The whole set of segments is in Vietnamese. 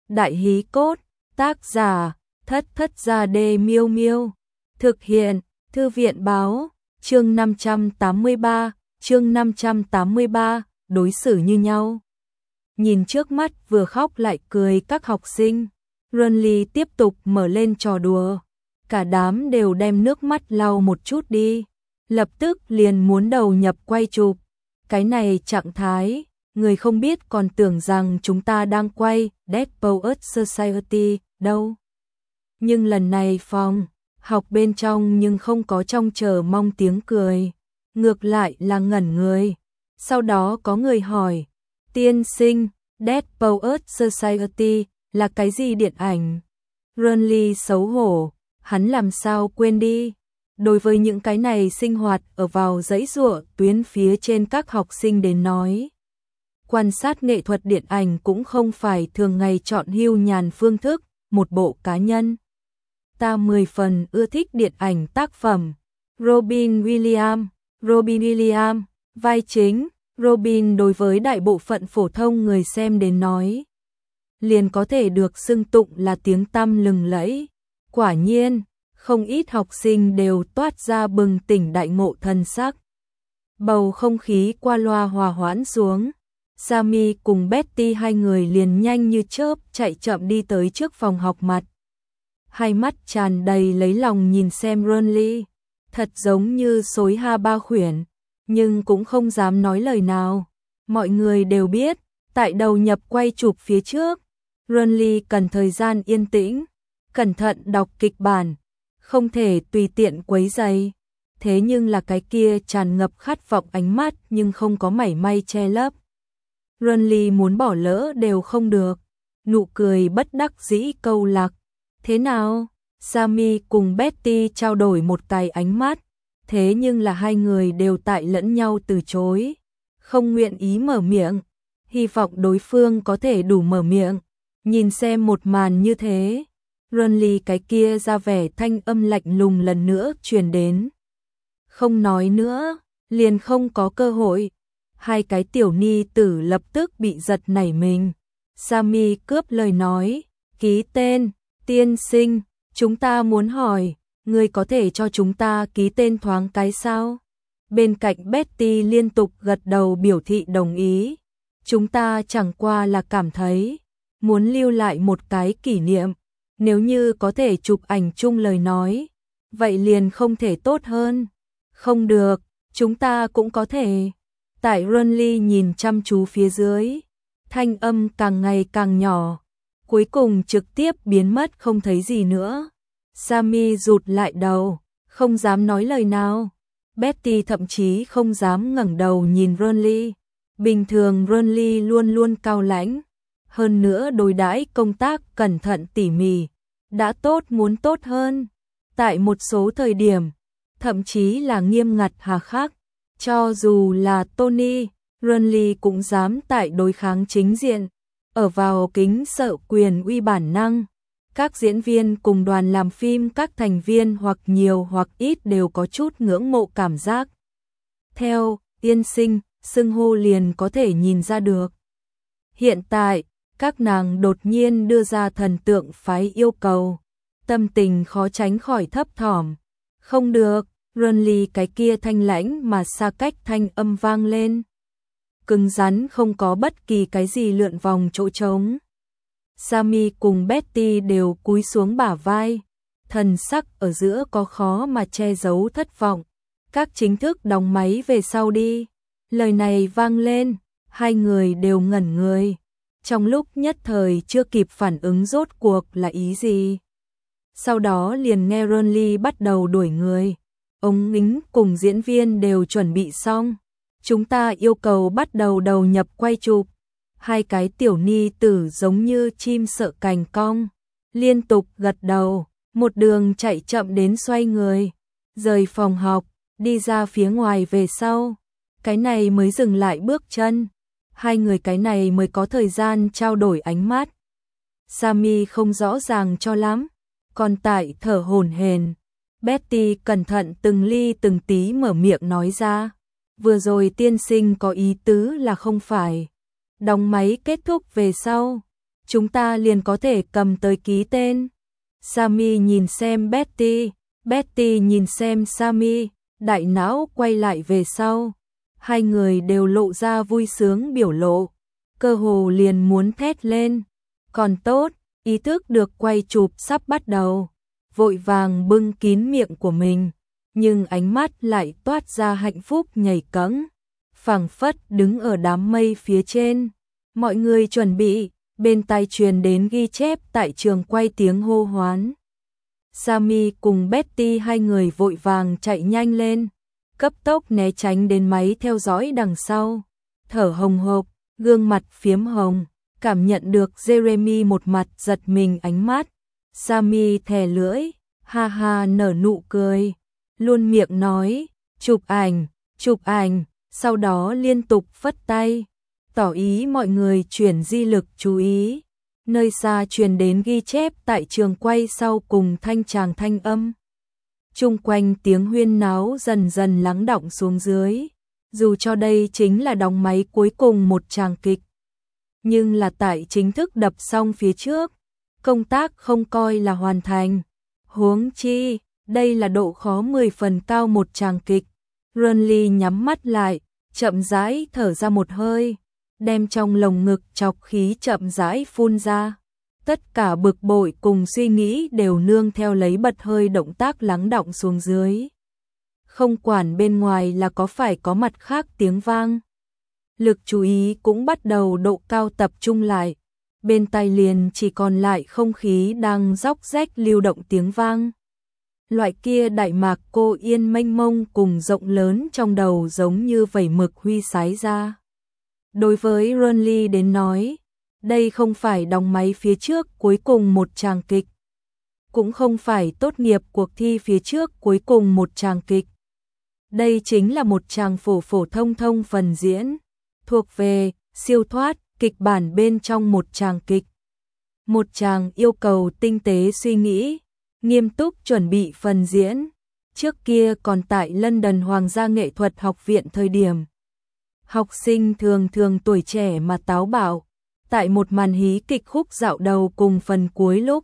Đại hí cốt, tác giả, Thất Thất Gia Đê Miêu Miêu. Thực hiện, Thư viện báo, chương 583, đối xử như nhau. Nhìn trước mắt vừa khóc lại cười các học sinh, Runly tiếp tục mở lên trò đùa. Cả đám đều đem nước mắt lau một chút đi, lập tức liền muốn đầu nhập quay chụp. Cái này trạng thái, người không biết còn tưởng rằng chúng ta đang quay Dead Poets Society đâu. Nhưng lần này phòng học bên trong nhưng không có trông chờ mong tiếng cười, ngược lại là ngẩn người. Sau đó có người hỏi, tiên sinh, Dead Poets Society là cái gì điện ảnh? Runly xấu hổ, hắn làm sao quên đi. Đối với những cái này sinh hoạt ở vào dãy giụa tuyến phía trên các học sinh đến nói. Quan sát nghệ thuật điện ảnh cũng không phải thường ngày chọn hưu nhàn phương thức, một bộ cá nhân. Ta 10 phần ưa thích điện ảnh tác phẩm. Robin Williams, vai chính. Robin đối với đại bộ phận phổ thông người xem đến nói, liền có thể được xưng tụng là tiếng tăm lừng lẫy. Quả nhiên, không ít học sinh đều toát ra bừng tỉnh đại ngộ thần sắc. Bầu không khí qua loa hòa hoãn xuống. Sammy cùng Betty hai người liền nhanh như chớp chạy chậm đi tới trước phòng học mặt. Hai mắt tràn đầy lấy lòng nhìn xem Runly, thật giống như xối ha ba khuyển, nhưng cũng không dám nói lời nào. Mọi người đều biết, tại đầu nhập quay chụp phía trước, Runly cần thời gian yên tĩnh, cẩn thận đọc kịch bản, không thể tùy tiện quấy rầy. Thế nhưng là cái kia tràn ngập khát vọng ánh mắt nhưng không có mảy may che lấp. Runly muốn bỏ lỡ đều không được, nụ cười bất đắc dĩ câu lạc. Thế nào? Sammy cùng Betty trao đổi một cái ánh mắt, thế nhưng là hai người đều tại lẫn nhau từ chối, không nguyện ý mở miệng, hy vọng đối phương có thể đủ mở miệng. Nhìn xem một màn như thế, Runly cái kia ra vẻ thanh âm lạnh lùng lần nữa truyền đến. Không nói nữa, liền không có cơ hội. Hai cái tiểu ni tử lập tức bị giật nảy mình. Sammy cướp lời nói, ký tên, tiên sinh, chúng ta muốn hỏi, người có thể cho chúng ta ký tên thoáng cái sao? Bên cạnh Betty liên tục gật đầu biểu thị đồng ý. Chúng ta chẳng qua là cảm thấy, muốn lưu lại một cái kỷ niệm, nếu như có thể chụp ảnh chung lời nói, vậy liền không thể tốt hơn. Không được, chúng ta cũng có thể. Tại Runly nhìn chăm chú phía dưới, thanh âm càng ngày càng nhỏ, cuối cùng trực tiếp biến mất không thấy gì nữa. Sammy rụt lại đầu, không dám nói lời nào. Betty thậm chí không dám ngẩng đầu nhìn Runly. Bình thường Runly luôn luôn cao lãnh, hơn nữa đối đãi công tác cẩn thận tỉ mỉ, đã tốt muốn tốt hơn. Tại một số thời điểm, thậm chí là nghiêm ngặt hà khắc. Cho dù là Tony, Runly cũng dám tại đối kháng chính diện, ở vào kính sợ quyền uy bản năng. Các diễn viên cùng đoàn làm phim các thành viên hoặc nhiều hoặc ít đều có chút ngưỡng mộ cảm giác. Theo tiên sinh, xưng hô liền có thể nhìn ra được. Hiện tại, các nàng đột nhiên đưa ra thần tượng phái yêu cầu, tâm tình khó tránh khỏi thấp thỏm. Không được. Runly cái kia thanh lãnh mà xa cách thanh âm vang lên. Cứng rắn không có bất kỳ cái gì lượn vòng chỗ trống. Sammy cùng Betty đều cúi xuống bả vai. Thần sắc ở giữa có khó mà che giấu thất vọng. Các chính thức đóng máy về sau đi. Lời này vang lên, hai người đều ngẩn người. Trong lúc nhất thời chưa kịp phản ứng rốt cuộc là ý gì. Sau đó liền nghe Runly bắt đầu đuổi người. Ống kính cùng diễn viên đều chuẩn bị xong. Chúng ta yêu cầu bắt đầu đầu nhập quay chụp. Hai cái tiểu ni tử giống như chim sợ cành cong, liên tục gật đầu, một đường chạy chậm đến xoay người, rời phòng học, đi ra phía ngoài về sau. Cái này mới dừng lại bước chân. Hai người cái này mới có thời gian trao đổi ánh mắt. Sammy không rõ ràng cho lắm, còn tại thở hổn hển. Betty cẩn thận từng ly từng tí mở miệng nói ra. Vừa rồi tiên sinh có ý tứ là không phải. Đóng máy kết thúc về sau, chúng ta liền có thể cầm tới ký tên. Sammy nhìn xem Betty, Betty nhìn xem Sammy, đại não quay lại về sau. Hai người đều lộ ra vui sướng biểu lộ, cơ hồ liền muốn thét lên. Còn tốt, ý thức được quay chụp sắp bắt đầu, vội vàng bưng kín miệng của mình, nhưng ánh mắt lại toát ra hạnh phúc nhảy cẫng, phảng phất đứng ở đám mây phía trên. Mọi người chuẩn bị, bên tai truyền đến ghi chép tại trường quay tiếng hô hoán. Sammy cùng Betty hai người vội vàng chạy nhanh lên, cấp tốc né tránh đến máy theo dõi đằng sau, thở hồng hộc, gương mặt phiếm hồng, cảm nhận được Jeremy một mặt giật mình ánh mắt. Sammy thè lưỡi, ha ha nở nụ cười, luôn miệng nói, chụp ảnh, sau đó liên tục phất tay, tỏ ý mọi người chuyển di lực chú ý. Nơi xa truyền đến ghi chép tại trường quay sau cùng thanh tràng thanh âm. Chung quanh tiếng huyên náo dần dần lắng đọng xuống dưới, dù cho đây chính là đóng máy cuối cùng một tràng kịch. Nhưng là tại chính thức đập xong phía trước, công tác không coi là hoàn thành. Huống chi, đây là độ khó 10 phần cao một tràng kịch. Renly nhắm mắt lại, chậm rãi thở ra một hơi, đem trong lồng ngực chọc khí chậm rãi phun ra. Tất cả bực bội cùng suy nghĩ đều nương theo lấy bật hơi động tác lắng đọng xuống dưới. Không quản bên ngoài là có phải có mặt khác tiếng vang. Lực chú ý cũng bắt đầu độ cao tập trung lại. Bên tai liền chỉ còn lại không khí đang róc rách lưu động tiếng vang. Loại kia đại mạc cô yên mênh mông cùng rộng lớn trong đầu giống như vẩy mực huy sái ra. Đối với Renly đến nói, đây không phải đóng máy phía trước cuối cùng một tràng kịch, cũng không phải tốt nghiệp cuộc thi phía trước cuối cùng một tràng kịch. Đây chính là một tràng phổ phổ thông thông phần diễn, thuộc về siêu thoát kịch bản bên trong một tràng kịch. Một tràng yêu cầu tinh tế suy nghĩ, nghiêm túc chuẩn bị phần diễn. Trước kia còn tại London Hoàng gia Nghệ thuật học viện thời điểm, học sinh thường thường tuổi trẻ mà táo bạo, tại một màn hí kịch khúc dạo đầu cùng phần cuối lúc,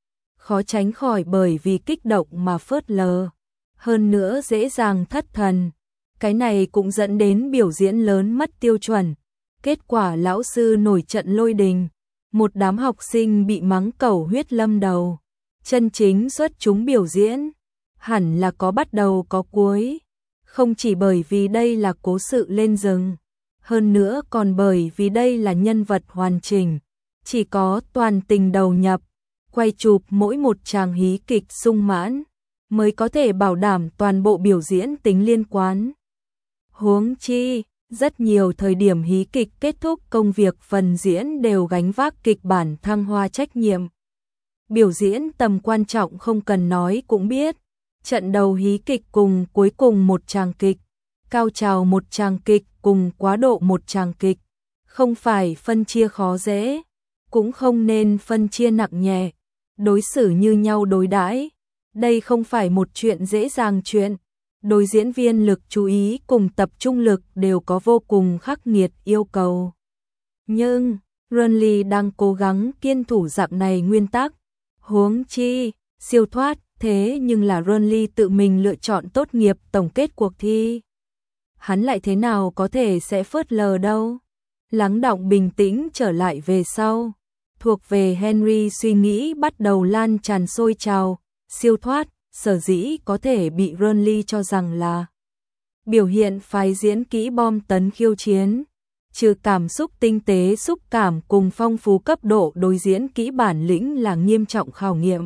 khó tránh khỏi bởi vì kích động mà phớt lờ, hơn nữa dễ dàng thất thần. Cái này cũng dẫn đến biểu diễn lớn mất tiêu chuẩn. Kết quả lão sư nổi trận lôi đình, một đám học sinh bị mắng cẩu huyết lâm đầu. Chân chính xuất chúng biểu diễn, hẳn là có bắt đầu có cuối. Không chỉ bởi vì đây là cố sự lên rừng, hơn nữa còn bởi vì đây là nhân vật hoàn chỉnh, chỉ có toàn tình đầu nhập, quay chụp mỗi một tràng hí kịch sung mãn, mới có thể bảo đảm toàn bộ biểu diễn tính liên quan. Huống chi, rất nhiều thời điểm hí kịch kết thúc công việc phần diễn đều gánh vác kịch bản thăng hoa trách nhiệm. Biểu diễn tầm quan trọng không cần nói cũng biết, trận đầu hí kịch cùng cuối cùng một tràng kịch, cao trào một tràng kịch cùng quá độ một tràng kịch, không phải phân chia khó dễ, cũng không nên phân chia nặng nhẹ, đối xử như nhau đối đãi. Đây không phải một chuyện dễ dàng chuyện. Đối diễn viên lực chú ý cùng tập trung lực đều có vô cùng khắc nghiệt yêu cầu. Nhưng, Renly đang cố gắng kiên thủ dạng này nguyên tắc. Huống chi, siêu thoát, thế nhưng là Renly tự mình lựa chọn tốt nghiệp tổng kết cuộc thi. Hắn lại thế nào có thể sẽ phớt lờ đâu. Lắng đọng bình tĩnh trở lại về sau. Thuộc về Henry suy nghĩ bắt đầu lan tràn sôi trào, siêu thoát. Sở dĩ có thể bị Renly cho rằng là biểu hiện phái diễn kỹ bom tấn khiêu chiến, trừ cảm xúc tinh tế xúc cảm cùng phong phú cấp độ đối diễn kỹ bản lĩnh là nghiêm trọng khảo nghiệm.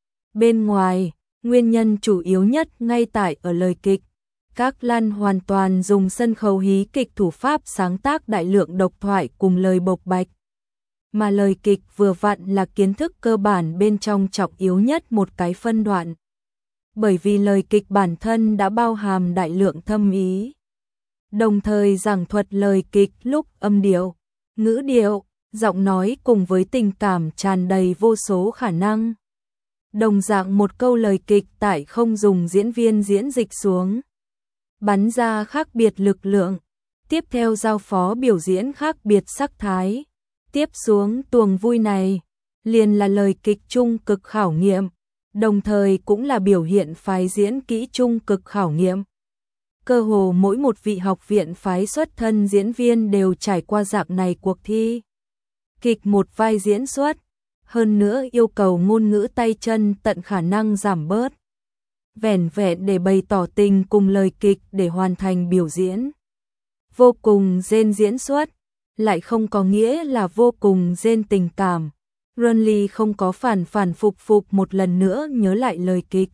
Bên ngoài, nguyên nhân chủ yếu nhất ngay tại ở lời kịch. Các Lan hoàn toàn dùng sân khấu hí kịch thủ pháp sáng tác đại lượng độc thoại cùng lời bộc bạch. Mà lời kịch vừa vặn là kiến thức cơ bản bên trong trọng yếu nhất một cái phân đoạn. Bởi vì lời kịch bản thân đã bao hàm đại lượng thâm ý. Đồng thời giảng thuật lời kịch lúc âm điệu, ngữ điệu, giọng nói cùng với tình cảm tràn đầy vô số khả năng. Đồng dạng một câu lời kịch tại không dùng diễn viên diễn dịch xuống, bắn ra khác biệt lực lượng, tiếp theo giao phó biểu diễn khác biệt sắc thái. Tiếp xuống tuồng vui này, liền là lời kịch trung cực khảo nghiệm, đồng thời cũng là biểu hiện phái diễn kỹ trung cực khảo nghiệm. Cơ hồ mỗi một vị học viện phái xuất thân diễn viên đều trải qua dạng này cuộc thi. Kịch một vai diễn xuất, hơn nữa yêu cầu ngôn ngữ tay chân tận khả năng giảm bớt. Vẻn vẹn để bày tỏ tình cùng lời kịch để hoàn thành biểu diễn. Vô cùng rên diễn xuất, lại không có nghĩa là vô cùng rên tình cảm. Renly không có phản phục một lần nữa nhớ lại lời kịch,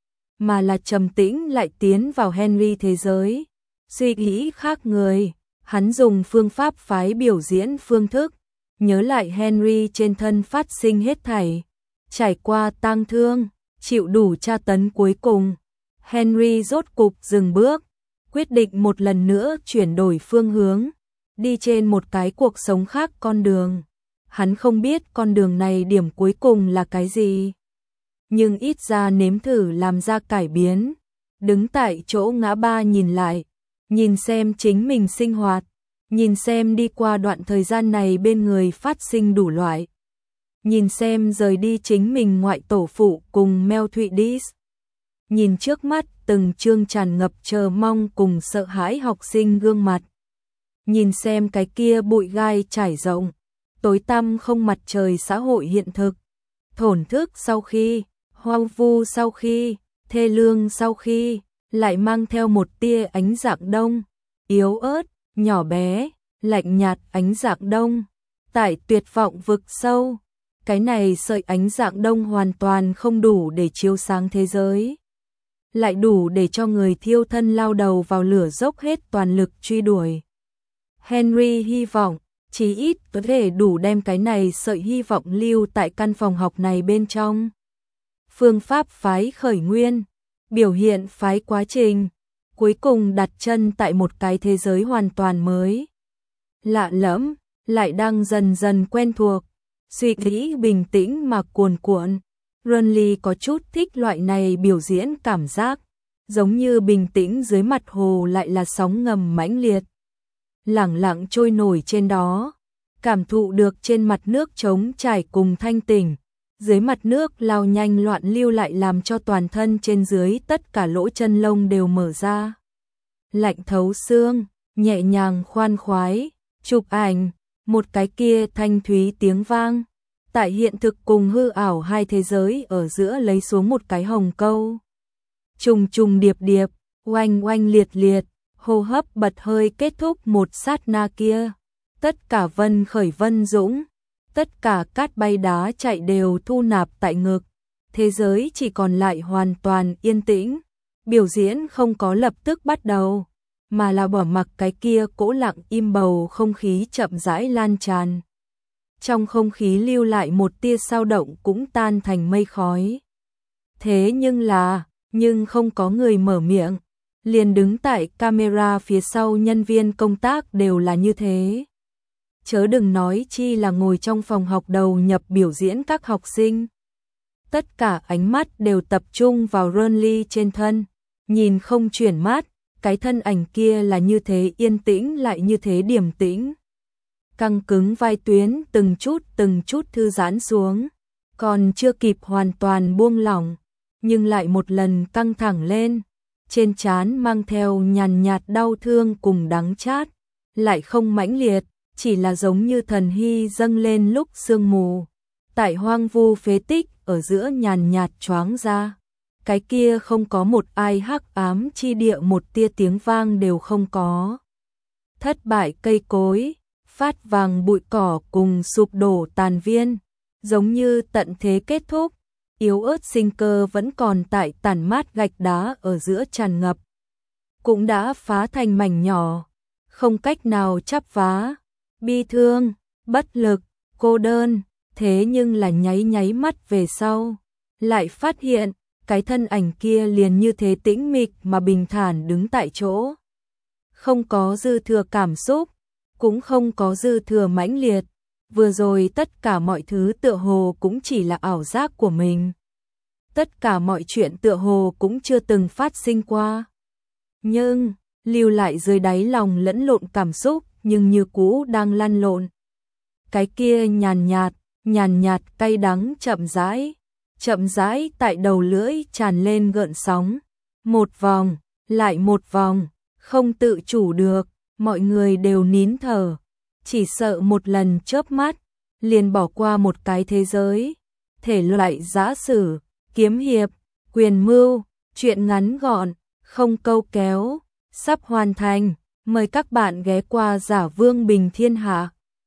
mà là trầm tĩnh lại tiến vào Henry thế giới. Suy nghĩ khác người, hắn dùng phương pháp phái biểu diễn phương thức, nhớ lại Henry trên thân phát sinh hết thảy, trải qua tang thương, chịu đủ tra tấn cuối cùng. Henry rốt cục dừng bước, quyết định một lần nữa chuyển đổi phương hướng, đi trên một cái cuộc sống khác con đường. Hắn không biết con đường này điểm cuối cùng là cái gì, nhưng ít ra nếm thử làm ra cải biến. Đứng tại chỗ ngã ba nhìn lại, nhìn xem chính mình sinh hoạt, nhìn xem đi qua đoạn thời gian này bên người phát sinh đủ loại, nhìn xem rời đi chính mình ngoại tổ phụ cùng Mel Thụy Dis, nhìn trước mắt từng chương tràn ngập chờ mong cùng sợ hãi học sinh gương mặt, nhìn xem cái kia bụi gai trải rộng, tối tăm không mặt trời xã hội hiện thực, thổn thức sau khi, hoang vu sau khi, thê lương sau khi, lại mang theo một tia ánh dạng đông, yếu ớt, nhỏ bé, lạnh nhạt ánh dạng đông, tại tuyệt vọng vực sâu. Cái này sợi ánh dạng đông hoàn toàn không đủ để chiếu sáng thế giới, lại đủ để cho người thiêu thân lao đầu vào lửa dốc hết toàn lực truy đuổi. Henry hy vọng, chí ít có thể đủ đem cái này sợi hy vọng lưu tại căn phòng học này bên trong. Phương pháp phái khởi nguyên, biểu hiện phái quá trình, cuối cùng đặt chân tại một cái thế giới hoàn toàn mới. Lạ lẫm, lại đang dần dần quen thuộc, suy nghĩ bình tĩnh mà cuồn cuộn. Renly có chút thích loại này biểu diễn cảm giác, giống như bình tĩnh dưới mặt hồ lại là sóng ngầm mãnh liệt, lẳng lặng trôi nổi trên đó, cảm thụ được trên mặt nước trống trải cùng thanh tỉnh, dưới mặt nước lao nhanh loạn lưu lại làm cho toàn thân trên dưới tất cả lỗ chân lông đều mở ra. Lạnh thấu xương, nhẹ nhàng khoan khoái, chụp ảnh, một cái kia thanh thúy tiếng vang, tại hiện thực cùng hư ảo hai thế giới ở giữa lấy xuống một cái hồng câu. Trùng trùng điệp điệp, oanh oanh liệt liệt, hô hấp bật hơi kết thúc một sát na kia. Tất cả vân khởi vân dũng, tất cả cát bay đá chạy đều thu nạp tại ngực. Thế giới chỉ còn lại hoàn toàn yên tĩnh. Biểu diễn không có lập tức bắt đầu, mà là bỏ mặc cái kia cỗ lặng im bầu không khí chậm rãi lan tràn. Trong không khí lưu lại một tia dao động cũng tan thành mây khói. Thế nhưng không có người mở miệng, liền đứng tại camera phía sau nhân viên công tác đều là như thế. Chớ đừng nói chi là ngồi trong phòng học đầu nhập biểu diễn các học sinh. Tất cả ánh mắt đều tập trung vào Renly trên thân, nhìn không chuyển mắt, cái thân ảnh kia là như thế yên tĩnh lại như thế điềm tĩnh. Căng cứng vai tuyến từng chút thư giãn xuống, còn chưa kịp hoàn toàn buông lỏng, nhưng lại một lần căng thẳng lên, trên trán mang theo nhàn nhạt đau thương cùng đắng chát, lại không mãnh liệt, chỉ là giống như thần hy dâng lên lúc sương mù, tại hoang vu phế tích ở giữa nhàn nhạt choáng ra. Cái kia không có một ai hắc ám chi địa một tia tiếng vang đều không có. Thất bại cây cối, phát vàng bụi cỏ cùng sụp đổ tàn viên, giống như tận thế kết thúc, yếu ớt sinh cơ vẫn còn tại tàn mát gạch đá ở giữa tràn ngập. Cũng đã phá thành mảnh nhỏ, không cách nào chắp vá, bi thương, bất lực, cô đơn, thế nhưng là nháy mắt về sau, lại phát hiện, cái thân ảnh kia liền như thế tĩnh mịch mà bình thản đứng tại chỗ. Không có dư thừa cảm xúc, cũng không có dư thừa mãnh liệt, vừa rồi tất cả mọi thứ tựa hồ cũng chỉ là ảo giác của mình. Tất cả mọi chuyện tựa hồ cũng chưa từng phát sinh qua. Nhưng, lưu lại dưới đáy lòng lẫn lộn cảm xúc nhưng như cũ đang lăn lộn. cái kia nhàn nhạt cay đắng chậm rãi tại đầu lưỡi tràn lên gợn sóng, một vòng, lại một vòng, không tự chủ được, mọi người đều nín thở, chỉ sợ một lần chớp mắt, liền bỏ qua một cái thế giới, thể loại giã sử, kiếm hiệp, quyền mưu, truyện ngắn gọn, không câu kéo, sắp hoàn thành, mời các bạn ghé qua Giả Vương Bình Thiên Hạ.